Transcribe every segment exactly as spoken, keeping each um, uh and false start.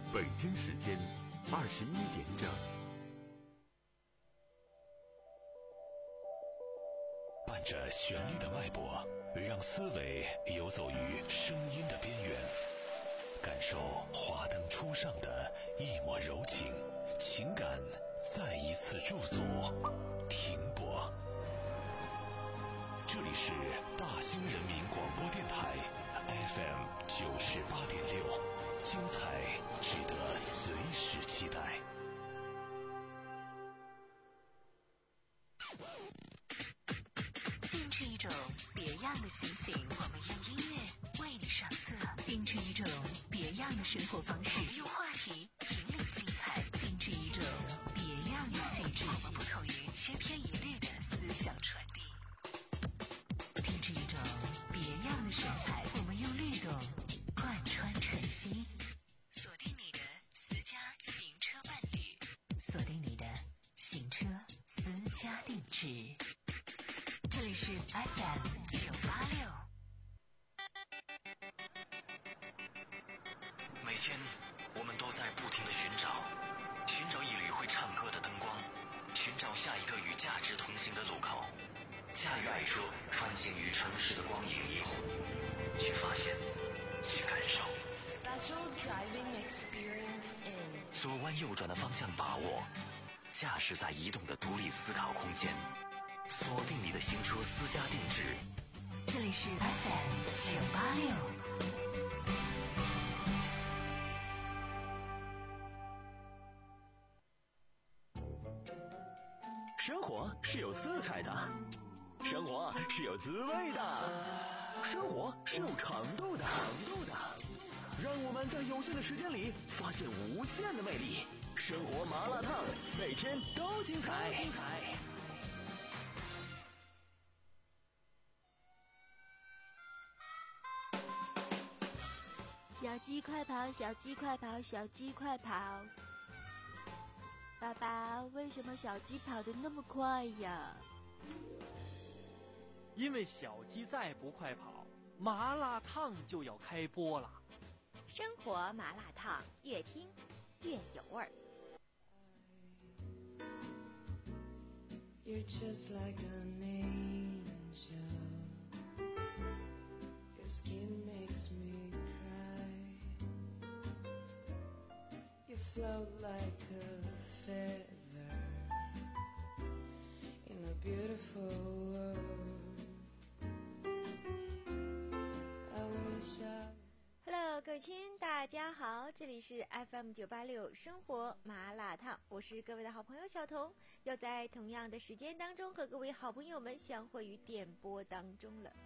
北京时间二十一点整。 伴着旋律的脉搏，让思维游走于声音的边缘，感受华灯初上的一抹柔情，情感再一次驻足停泊。这里是大兴人民广播电台 F M 九十八点六，精彩值得随时期待。 定制一种别样的心情，我们用音乐为你上色；定制一种别样的生活方式，我们用话题引领精彩；定制一种别样的气质，我们不同于千篇一律的思想传递；定制一种别样的神采，我们用律动贯穿晨曦。锁定你的私家行车伴侣，锁定你的行车私家定制。这里是 F M 九八六。 每天我们都在不停地寻找，寻找一缕会唱歌的灯光，寻找下一个与价值同行的路口。驾驭爱车，穿行于城市的光影霓虹，去发现，去感受。 Special driving experience in 左弯右转的方向把握，驾驶在移动的独立思考空间。锁定你的行车私家定制， 这里是 F M 九八六。 生活是有色彩的，生活是有滋味的，生活是有长度的，长度的。让我们在有限的时间里发现无限的魅力。生活麻辣烫，每天都精彩。精彩。 小鸡快跑，小鸡快跑，小鸡快跑！爸爸，为什么小鸡跑得那么快呀？ 因为小鸡再不快跑，麻辣烫就要开播了。 生活麻辣烫，越听越有味儿。 You're just like an angel. Your skin makes me cry.You float like a feather in a beautiful world. I wish I Hello， 各位亲，大家好，这里是 F M 九八六生活麻辣烫，我是各位的好朋友小彤，又在同样的时间当中和各位好朋友们相会于电波当中了。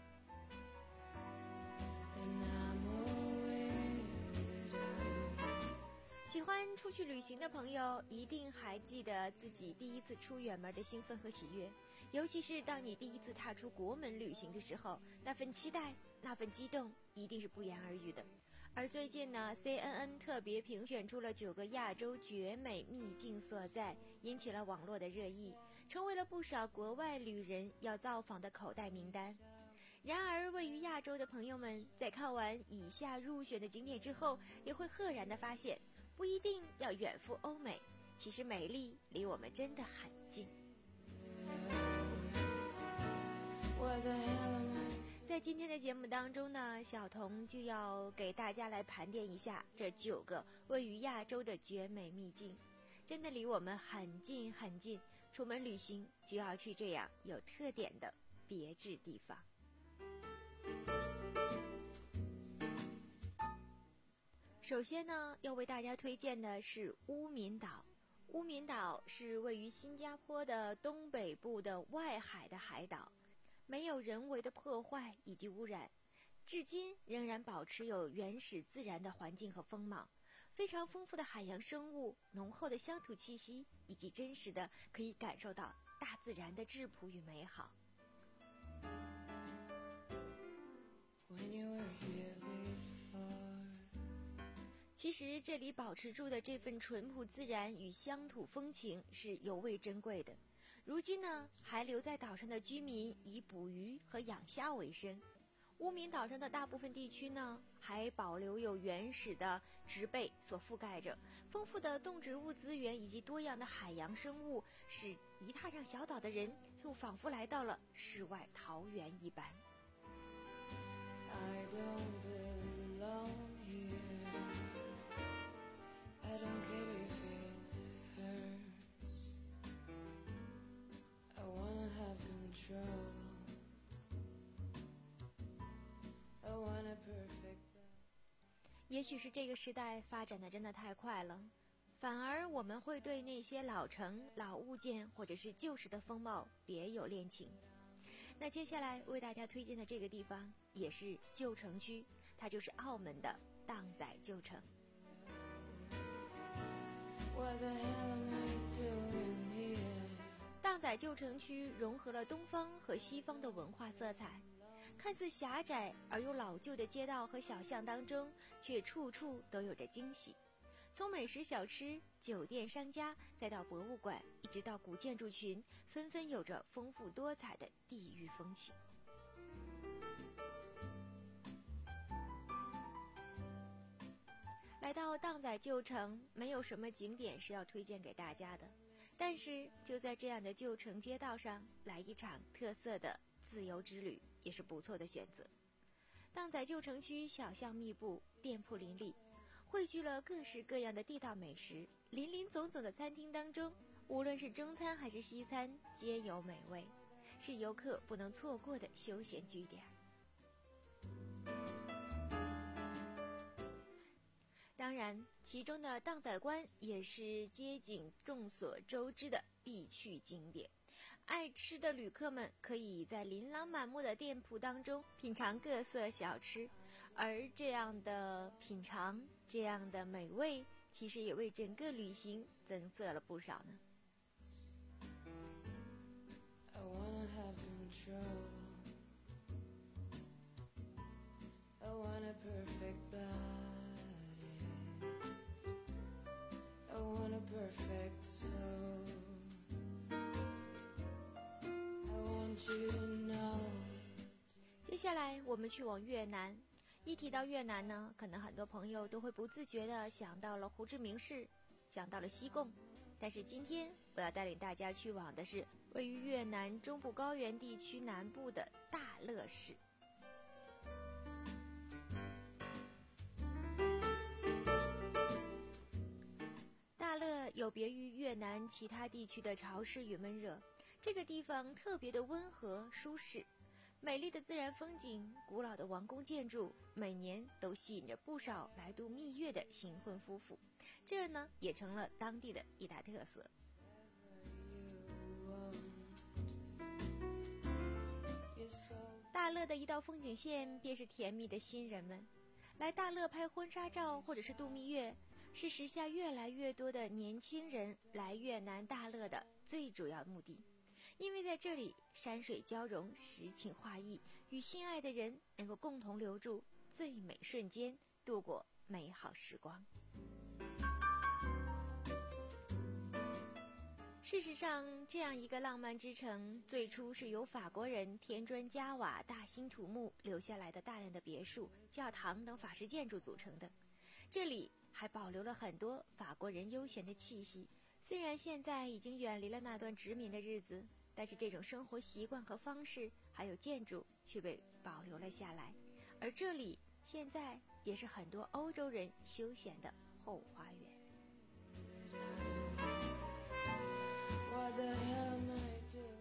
喜欢出去旅行的朋友一定还记得自己第一次出远门的兴奋和喜悦，尤其是当你第一次踏出国门旅行的时候，那份期待，那份激动一定是不言而喻的。而最近呢 C N N 特别评选出了九个亚洲绝美秘境所在，引起了网络的热议，成为了不少国外旅人要造访的口袋名单。然而位于亚洲的朋友们在看完以下入选的景点之后，也会赫然地发现，不一定要远赴欧美，其实美丽离我们真的很近。在今天的节目当中呢，小彤就要给大家来盘点一下这九个位于亚洲的绝美秘境，真的离我们很近很近，出门旅行就要去这样有特点的别致地方。首先呢，要为大家推荐的是乌敏岛。乌敏岛是位于新加坡的东北部的外海的海岛，没有人为的破坏以及污染，至今仍然保持有原始自然的环境和风貌，非常丰富的海洋生物，浓厚的乡土气息，以及真实的可以感受到大自然的质朴与美好。 When you were here before. 其实这里保持住的这份淳朴自然与乡土风情是尤为珍贵的。如今呢，还留在岛上的居民以捕鱼和养虾为生。 乌敏岛上的大部分地区呢，还保留有原始的植被所覆盖着，丰富的动植物资源以及多样的海洋生物，使一踏上小岛的人就仿佛来到了世外桃源一般。 I don't belong here. I don't care if it hurts. I wanna have control. I want a perfect life. 也许是这个时代发展的真的太快了，反而我们会对那些老城、老物件或者是旧时的风貌别有恋情。那接下来为大家推荐的这个地方也是旧城区，它就是澳门的荡仔旧城。 What the hell am I doing here? 荡仔旧城区融合了东方和西方的文化色彩，看似狭窄而又老旧的街道和小巷当中，却处处都有着惊喜。从美食小吃、酒店、商家，再到博物馆，一直到古建筑群，纷纷有着丰富多彩的地域风情。来到荡仔旧城，没有什么景点是要推荐给大家的，但是就在这样的旧城街道上，来一场特色的自由之旅，也是不错的选择。荡仔旧城区小巷密布，店铺林立，汇聚了各式各样的地道美食，林林总总的餐厅当中，无论是中餐还是西餐，皆有美味，是游客不能错过的休闲据点。当然，其中的荡仔关也是街景众所周知的必去景点。爱吃的旅客们可以在琳琅满目的店铺当中品尝各色小吃，而这样的品尝，这样的美味，其实也为整个旅行增色了不少呢。 I wanna have control. I want a perfect body. I want a perfect soul. I want you to know. 接下来我们去往越南。一提到越南呢，可能很多朋友都会不自觉地想到了胡志明市，想到了西贡。但是今天我要带领大家去往的是位于越南中部高原地区南部的大乐市。大乐有别于越南其他地区的潮湿与闷热，这个地方特别的温和舒适。美丽的自然风景，古老的王宫建筑，每年都吸引着不少来度蜜月的新婚夫妇，这呢也成了当地的一大特色。大乐的一道风景线便是甜蜜的新人们，来大乐拍婚纱照或者是度蜜月，是时下越来越多的年轻人来越南大乐的最主要目的。因为在这里山水交融，诗情画意，与心爱的人能够共同留住最美瞬间，度过美好时光。事实上，这样一个浪漫之城，最初是由法国人添砖加瓦、大兴土木留下来的大量的别墅、教堂等法式建筑组成的。这里还保留了很多法国人悠闲的气息，虽然现在已经远离了那段殖民的日子，但是这种生活习惯和方式还有建筑却被保留了下来，而这里现在也是很多欧洲人休闲的后花园。 What the hell am I doing?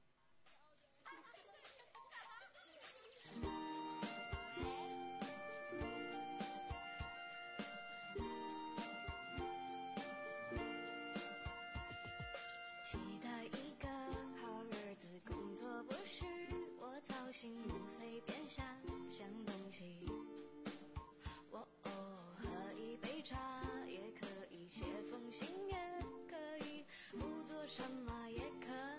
期待一个好日子，工作不需我操心，随便想想东西。哦哦，喝一杯茶也可以，写封信也可以，不做什么也可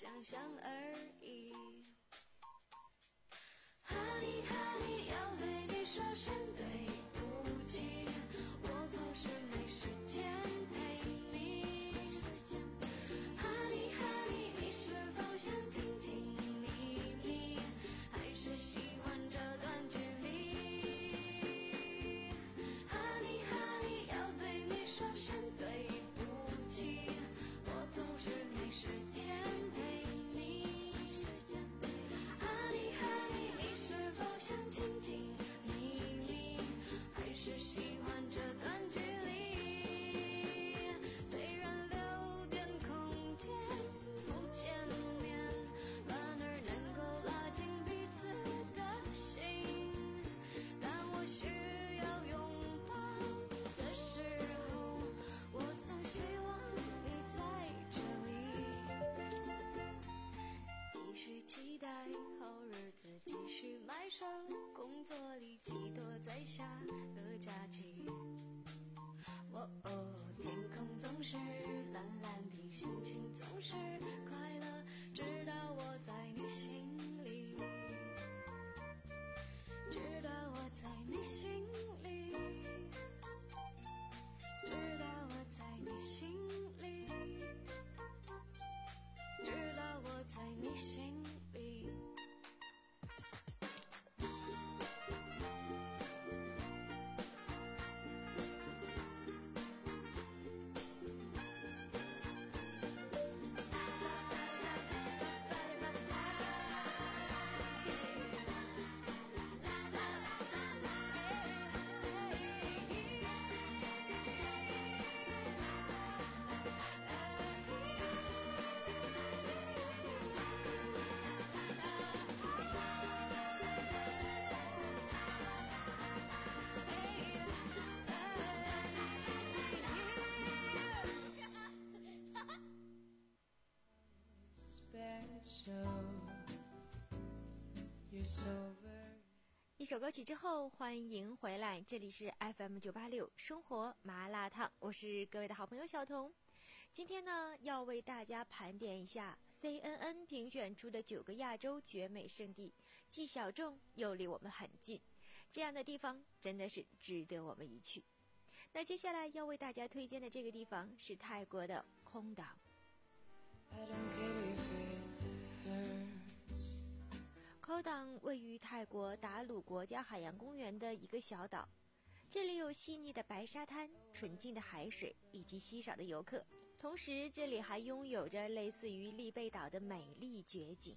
想象而已。Honey Honey， 要对你说声对不起，我总是没时间陪你。Honey Honey， 你是否想亲亲密密，还是喜欢这段距离？ Honey Honey， 要对你说声对不起，我总是没时间陪你。Honey Honey， 你是否想亲亲密密，还是喜欢这段距离？虽然留点空间不见面，反而能够拉近彼此的心，当我需要拥抱的时候，我总希望你在这里。继续期待好日子，继续迈上工作里寄托在下个假期。哦哦，天空总是蓝蓝的，心情总是快乐，直到我在你心里，直到我在你心里，直到我在你心里，直到我在你心里。 一首歌曲之后，欢迎回来，这里是 F M 九八六生活麻辣烫，我是各位的好朋友小童。今天呢，要为大家盘点一下 C N N 评选出的九个亚洲绝美胜地，既小众又离我们很近，这样的地方真的是值得我们一去。那接下来要为大家推荐的这个地方是泰国的空岛。空岛位于泰国达鲁国家海洋公园的一个小岛，这里有细腻的白沙滩、纯净的海水以及稀少的游客，同时这里还拥有着类似于丽贝岛的美丽绝景。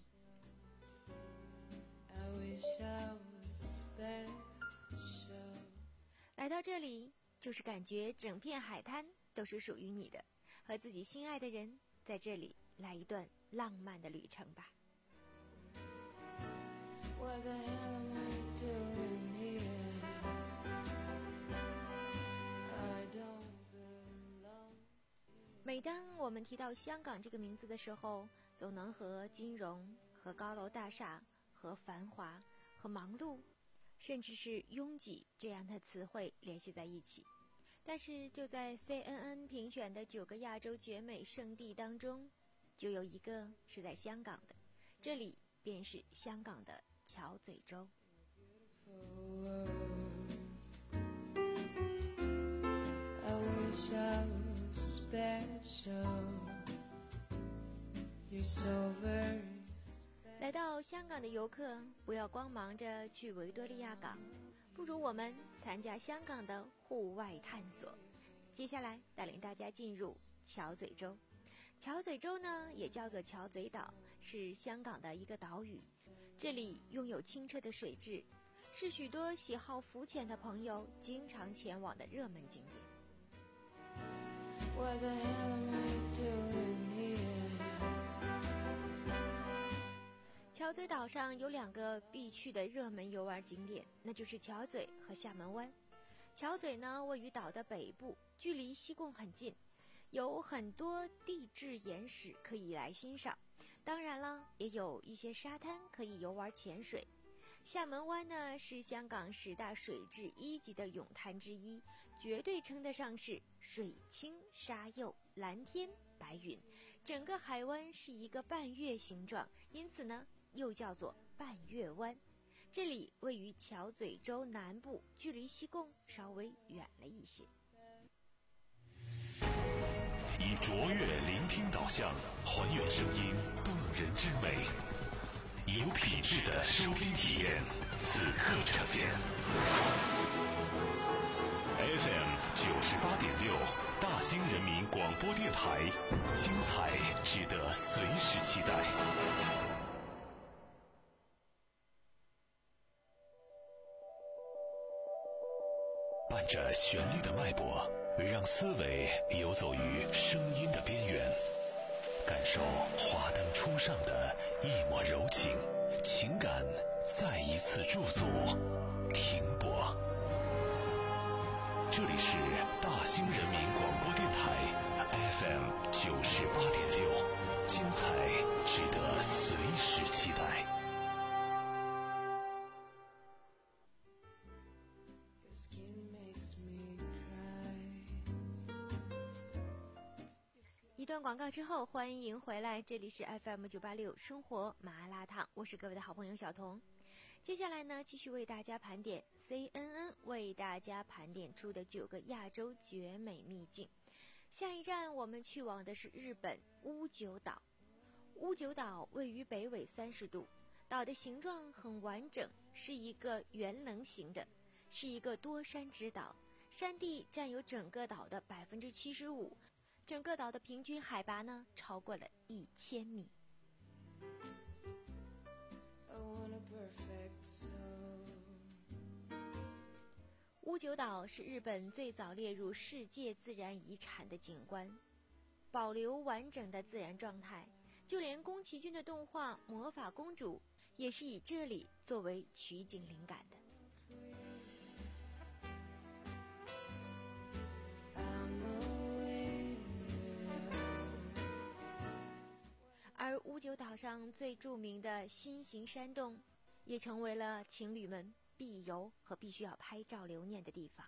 来到这里，就是感觉整片海滩都是属于你的，和自己心爱的人在这里来一段浪漫的旅程吧。 What the hell am I doing here? I don't belong. 每当我们提到香港这个名字的时候，总能和金融、和高楼大厦、和繁华、和忙碌，甚至是拥挤这样的词汇联系在一起。但是就在 C N N 评选的九个亚洲绝美胜地当中，就有一个是在香港的，这里便是香港的桥咀洲。来到香港的游客，不要光忙着去维多利亚港，不如我们参加香港的户外探索。接下来带领大家进入桥咀洲。桥咀洲呢，也叫做桥咀岛，是香港的一个岛屿。这里拥有清澈的水质，是许多喜好浮潜的朋友经常前往的热门景点。 What the hell am I doing here? 桥咀岛上有两个必去的热门游玩景点，那就是桥咀和厦门湾。桥咀呢，位于岛的北部，距离西贡很近，有很多地质岩石可以来欣赏。当然了，也有一些沙滩可以游玩潜水。厦门湾呢，是香港十大水质一级的泳滩之一，绝对称得上是水清沙幼、蓝天白云， 整个海湾是一个半月形状，因此呢又叫做半月湾。这里位于桥嘴洲南部，距离西贡稍微远了一些。 以卓越聆听导向，还原声音动人之美，有品质的收听体验，此刻呈现。F M 九十八点六，大兴人民广播电台，精彩值得随时期待。伴着旋律的脉搏，让思维游走于声音的边缘，感受华灯初上的一抹柔情，情感再一次驻足停泊。这里是大兴人民广播电台 F M 九十八点六，精彩值得随时期待。 一段广告之后，欢迎回来，这里是 F M 九八六生活麻辣烫，我是各位的好朋友小童。接下来呢，继续为大家盘点 C N N 为大家盘点出的九个亚洲绝美秘境。下一站我们去往的是日本屋久岛。屋久岛位于北纬三十度，岛的形状很完整，是一个圆棱形的，是一个多山之岛，山地占有整个岛的百分之七十五。整个岛的平均海拔呢，超过了一千米。屋久岛是日本最早列入世界自然遗产的景观，保留完整的自然状态，就连宫崎骏的动画《魔法公主》也是以这里作为取景灵感的。而屋久岛上最著名的心形山洞，也成为了情侣们必游和必须要拍照留念的地方。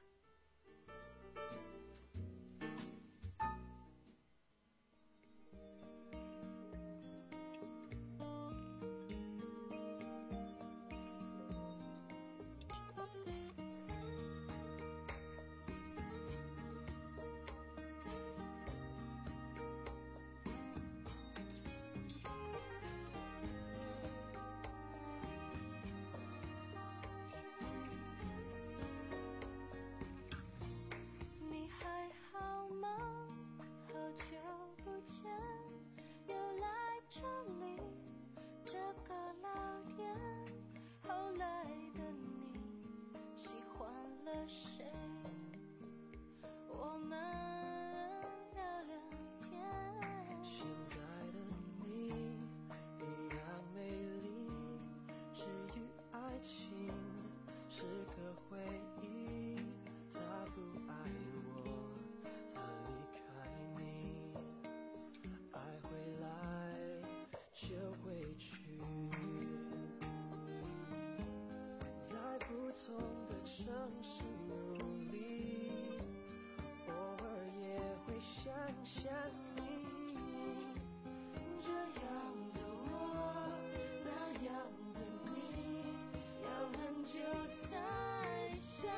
就才想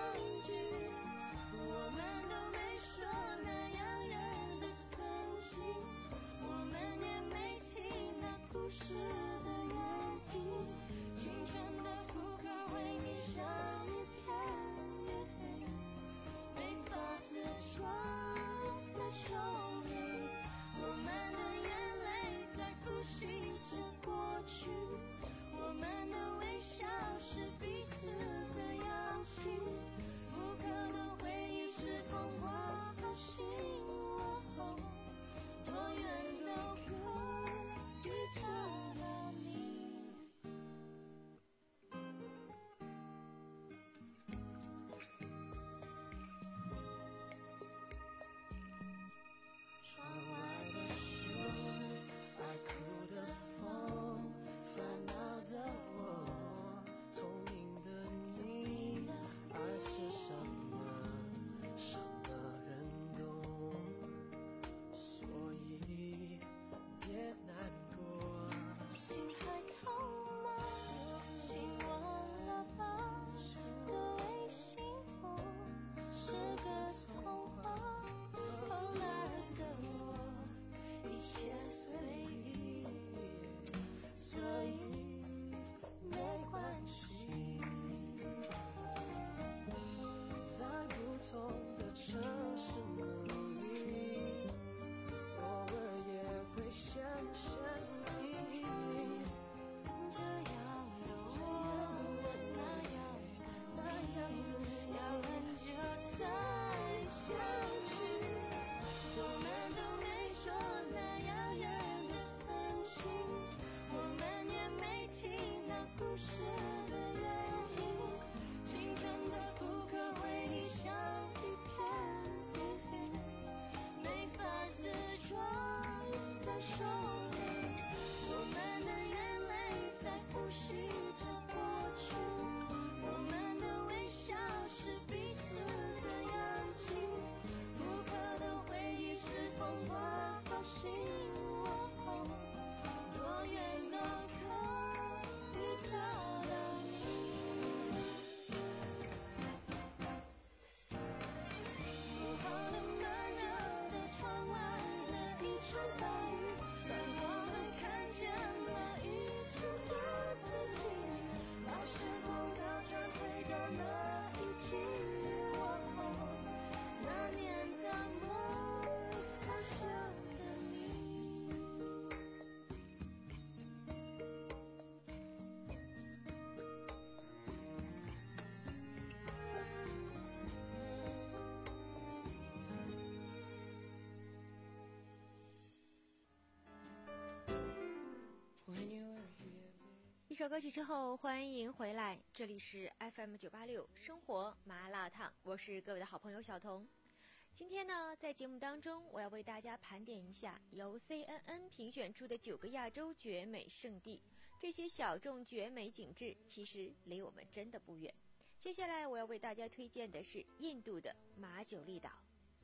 首歌曲之后，欢迎回来，这里是 F M 九八六生活麻辣烫，我是各位的好朋友小彤。今天呢，在节目当中，我要为大家盘点一下由 C N N 评选出的九个亚洲绝美圣地。这些小众绝美景致，其实离我们真的不远。接下来我要为大家推荐的是印度的马九利岛。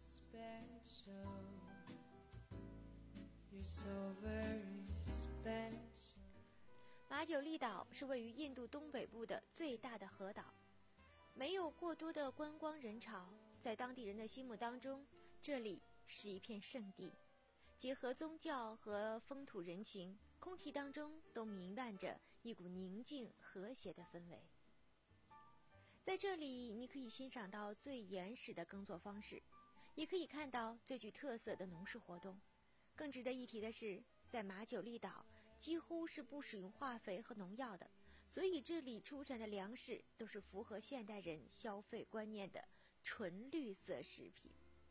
马九利岛是位于印度东北部的最大的河岛，没有过多的观光人潮，在当地人的心目当中，这里是一片圣地，结合宗教和风土人情，空气当中都弥漫着一股宁静和谐的氛围。在这里，你可以欣赏到最原始的耕作方式，也可以看到最具特色的农事活动。更值得一提的是，在马九利岛几乎是不使用化肥和农药的，所以这里出产的粮食都是符合现代人消费观念的纯绿色食品。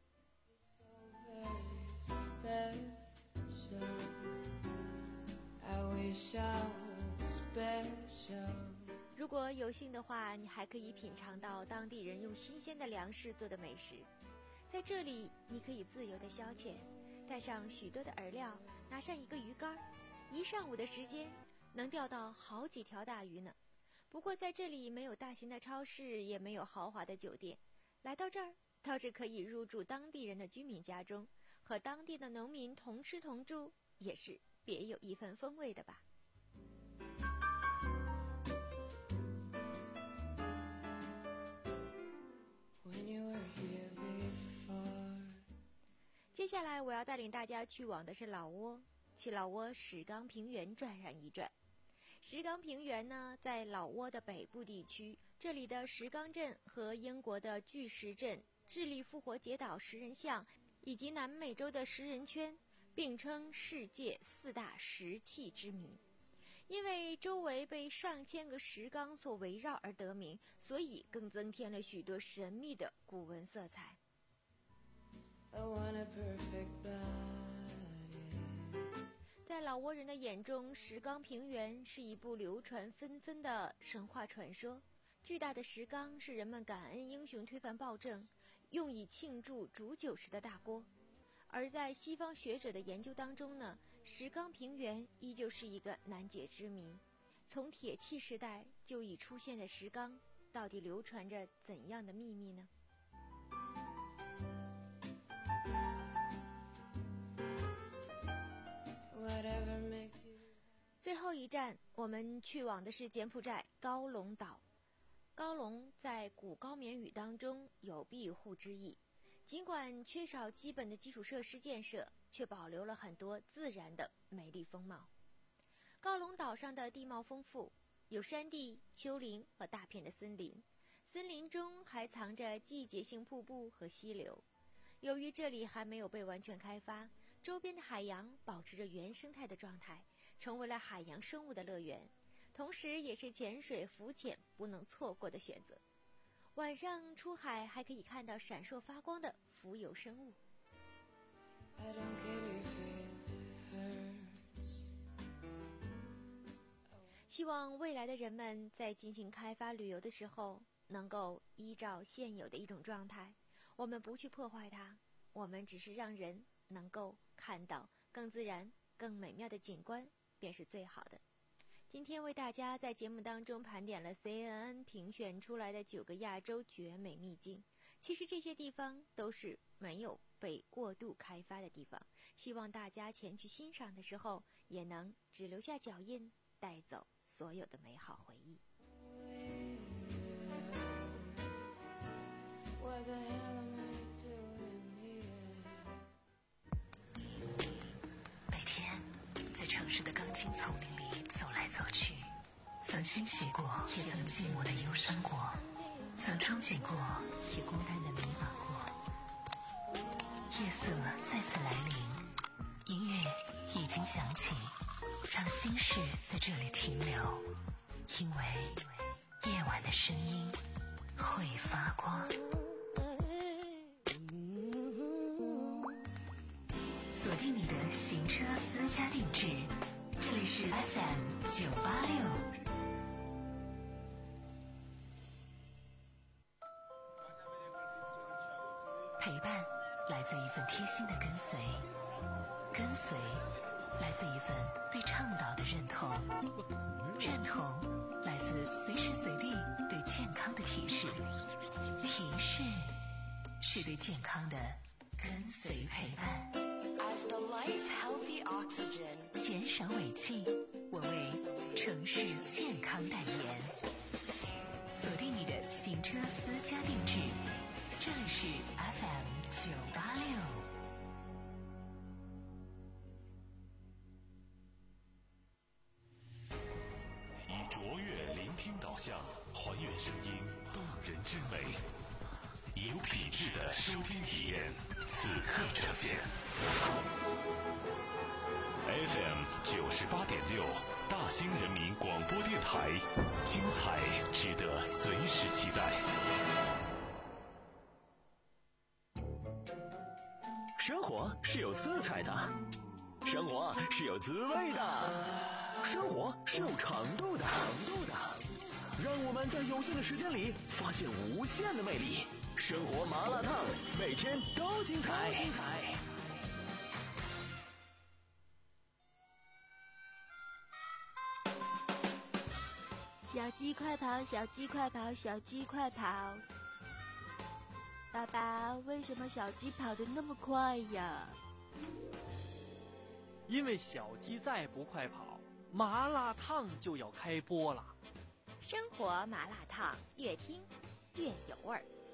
如果有幸的话，你还可以品尝到当地人用新鲜的粮食做的美食。在这里，你可以自由的消遣，带上许多的饵料，拿上一个鱼竿，一上午的时间能钓到好几条大鱼呢。不过在这里没有大型的超市，也没有豪华的酒店，来到这儿倒是可以入住当地人的居民家中，和当地的农民同吃同住，也是别有一番风味的吧。接下来我要带领大家去往的是老挝，去老挝石冈平原转上一转。石冈平原呢，在老挝的北部地区，这里的石冈镇和英国的巨石阵、智利复活节岛石人像以及南美洲的石人圈并称世界四大石器之谜。因为周围被上千个石冈所围绕而得名，所以更增添了许多神秘的古文色彩。在老挝人的眼中，石冈平原是一部流传纷纷的神话传说。巨大的石冈是人们感恩英雄推翻暴政，用以庆祝煮酒时的大锅。而在西方学者的研究当中呢，石冈平原依旧是一个难解之谜。从铁器时代就已出现的石冈，到底流传着怎样的秘密呢？最后一站，我们去往的是柬埔寨高龙岛。高龙在古高棉语当中有庇护之意，尽管缺少基本的基础设施建设，却保留了很多自然的美丽风貌。高龙岛上的地貌丰富，有山地、丘陵和大片的森林，森林中还藏着季节性瀑布和溪流。由于这里还没有被完全开发，周边的海洋保持着原生态的状态，成为了海洋生物的乐园，同时也是潜水浮潜不能错过的选择。晚上出海还可以看到闪烁发光的浮游生物。希望未来的人们在进行开发旅游的时候，能够依照现有的一种状态，我们不去破坏它，我们只是让人能够看到更自然、更美妙的景观，便是最好的。今天为大家在节目当中盘点了 C N N 评选出来的九个亚洲绝美秘境，其实这些地方都是没有被过度开发的地方，希望大家前去欣赏的时候，也能只留下脚印，带走所有的美好回忆。 每天在城市的钢筋丛林里走来走去，曾欣喜过，也曾寂寞的忧伤过，曾憧憬过，也孤单的迷茫过。夜色再次来临，音乐已经响起，让心事在这里停留，因为夜晚的声音会发光。锁定你的行车私家定制，这里是 F M 九八六陪伴来自一份贴心的跟随，跟随来自一份对倡导的认同，认同来自随时随地对健康的提示，提示是对健康的跟随陪伴。 As the light healthy oxygen， 减少尾气，我为城市健康代言。锁定你的行车私家定制，这里是 F M 九八六。 以卓越聆听导向，还原声音动人之美，以有品质的收听体验，此刻呈现。F M 九十八点六，大兴人民广播电台，精彩值得随时期待。 生活是有色彩的，生活是有滋味的，生活是有长度的，长度的。让我们在有限的时间里发现无限的魅力。生活麻辣烫，每天都精彩，精彩。 小鸡快跑，小鸡快跑，小鸡快跑！爸爸，为什么小鸡跑得那么快呀？ 因为小鸡再不快跑，麻辣烫就要开播了。 生活麻辣烫，越听越有味儿。